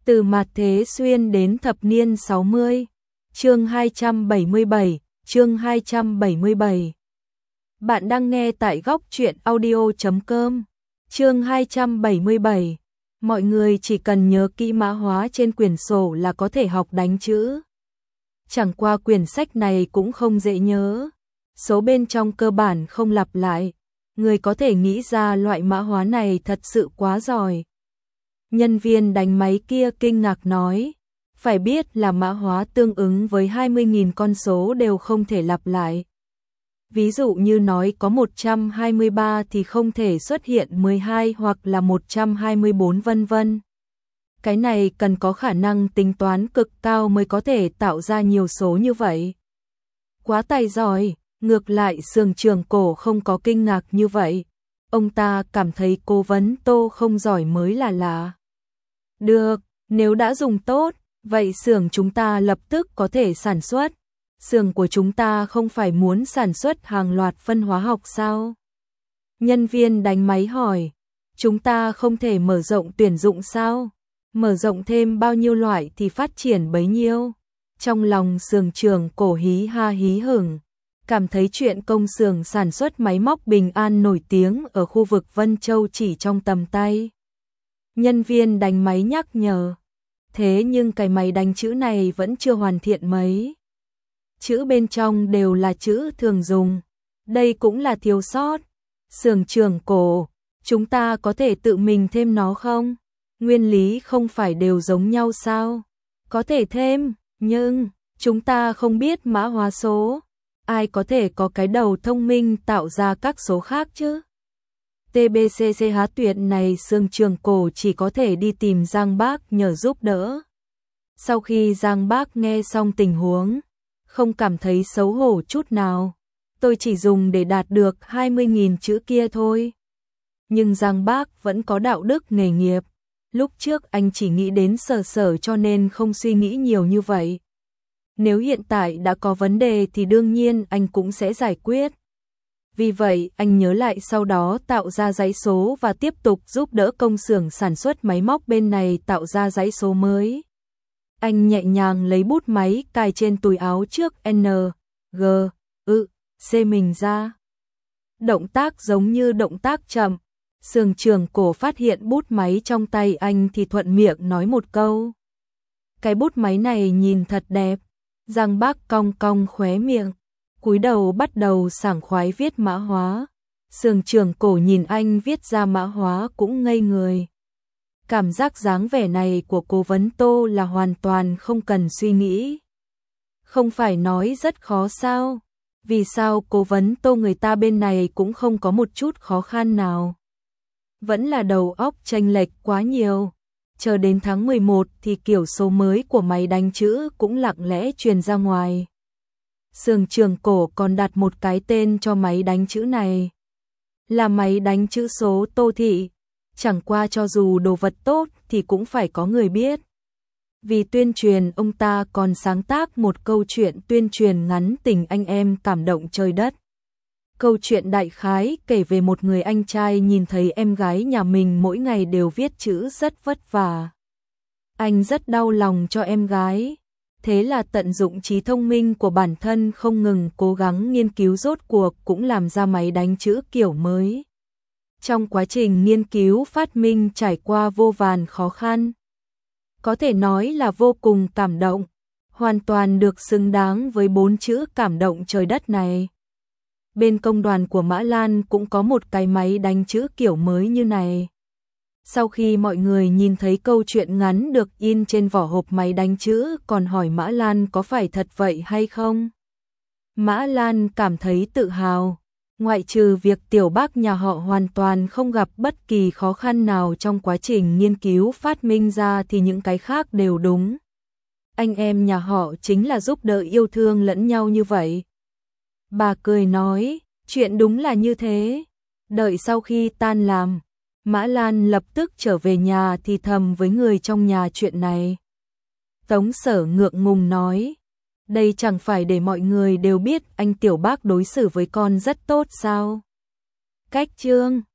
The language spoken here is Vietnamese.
Từ mạt thế xuyên đến thập niên 60. Chương 277, chương 277. Bạn đang nghe tại góc truyện audio.com. Chương 277. Mọi người chỉ cần nhớ kỹ mã hóa trên quyển sổ là có thể học đánh chữ. Chẳng qua quyển sách này cũng không dễ nhớ. Số bên trong cơ bản không lặp lại. Người có thể nghĩ ra loại mã hóa này thật sự quá giỏi. Nhân viên đánh máy kia kinh ngạc nói, phải biết là mã hóa tương ứng với 20.000 con số đều không thể lặp lại. Ví dụ như nói có 123 thì không thể xuất hiện 12 hoặc là 124 vân vân. Cái này cần có khả năng tính toán cực cao mới có thể tạo ra nhiều số như vậy. Quá tài giỏi, ngược lại Sường Trường Cổ không có kinh ngạc như vậy. Ông ta cảm thấy Cố Vấn Tô không giỏi mới là lạ. Được, nếu đã dùng tốt, vậy xưởng chúng ta lập tức có thể sản xuất. Xưởng của chúng ta không phải muốn sản xuất hàng loạt phân hóa học sao? Nhân viên đánh máy hỏi, chúng ta không thể mở rộng tuyển dụng sao? Mở rộng thêm bao nhiêu loại thì phát triển bấy nhiêu. Trong lòng Sường Trường Cổ hí ha hí hửng, cảm thấy chuyện công xưởng sản xuất máy móc Bình An nổi tiếng ở khu vực Vân Châu chỉ trong tầm tay. Nhân viên đánh máy nhắc nhở, thế nhưng cái máy đánh chữ này vẫn chưa hoàn thiện mấy. Chữ bên trong đều là chữ thường dùng, đây cũng là thiếu sót. Sường Trường Cổ, chúng ta có thể tự mình thêm nó không? Nguyên lý không phải đều giống nhau sao? Có thể thêm, nhưng chúng ta không biết mã hóa số. Ai có thể có cái đầu thông minh tạo ra các số khác chứ? TBCC há tuyệt này Sường Trường Cổ chỉ có thể đi tìm Giang Bác nhờ giúp đỡ. Sau khi Giang Bác nghe xong tình huống, không cảm thấy xấu hổ chút nào. Tôi chỉ dùng để đạt được 20.000 chữ kia thôi. Nhưng Giang Bác vẫn có đạo đức nghề nghiệp. Lúc trước anh chỉ nghĩ đến sở cho nên không suy nghĩ nhiều như vậy. Nếu hiện tại đã có vấn đề thì đương nhiên anh cũng sẽ giải quyết. Vì vậy, anh nhớ lại sau đó tạo ra dãy số và tiếp tục giúp đỡ công xưởng sản xuất máy móc bên này tạo ra dãy số mới. Anh nhẹ nhàng lấy bút máy cài trên túi áo trước N, G, C mình ra. Động tác giống như động tác chậm. Sường Trường Cổ phát hiện bút máy trong tay anh thì thuận miệng nói một câu. Cái bút máy này nhìn thật đẹp. Giang Bác cong cong khóe miệng, cúi đầu bắt đầu sảng khoái viết mã hóa. Sường Trường Cổ nhìn anh viết ra mã hóa cũng ngây người. Cảm giác dáng vẻ này của Cố Vấn Tô là hoàn toàn không cần suy nghĩ. Không phải nói rất khó sao? Vì sao Cố Vấn Tô người ta bên này cũng không có một chút khó khăn nào? Vẫn là đầu óc chênh lệch quá nhiều. Chờ đến tháng 11 thì kiểu số mới của máy đánh chữ cũng lặng lẽ truyền ra ngoài. Sường Trường Cổ còn đặt một cái tên cho máy đánh chữ này. Là máy đánh chữ số Tô Thị. Chẳng qua cho dù đồ vật tốt thì cũng phải có người biết. Vì tuyên truyền ông ta còn sáng tác một câu chuyện tuyên truyền ngắn tình anh em cảm động trời đất. Câu chuyện đại khái kể về một người anh trai nhìn thấy em gái nhà mình mỗi ngày đều viết chữ rất vất vả. Anh rất đau lòng cho em gái. Thế là tận dụng trí thông minh của bản thân không ngừng cố gắng nghiên cứu rốt cuộc cũng làm ra máy đánh chữ kiểu mới. Trong quá trình nghiên cứu phát minh trải qua vô vàn khó khăn. Có thể nói là vô cùng cảm động. Hoàn toàn được xứng đáng với 4 chữ cảm động trời đất này. Bên công đoàn của Mã Lan cũng có một cái máy đánh chữ kiểu mới như này. Sau khi mọi người nhìn thấy câu chuyện ngắn được in trên vỏ hộp máy đánh chữ còn hỏi Mã Lan có phải thật vậy hay không? Mã Lan cảm thấy tự hào. Ngoại trừ việc Tiểu Bác nhà họ hoàn toàn không gặp bất kỳ khó khăn nào trong quá trình nghiên cứu phát minh ra thì những cái khác đều đúng. Anh em nhà họ chính là giúp đỡ yêu thương lẫn nhau như vậy. Bà cười nói, chuyện đúng là như thế. Đợi sau khi tan làm, Mã Lan lập tức trở về nhà thì thầm với người trong nhà chuyện này. Tống Sở ngượng ngùng nói, đây chẳng phải để mọi người đều biết anh Tiểu Bác đối xử với con rất tốt sao? Cách chương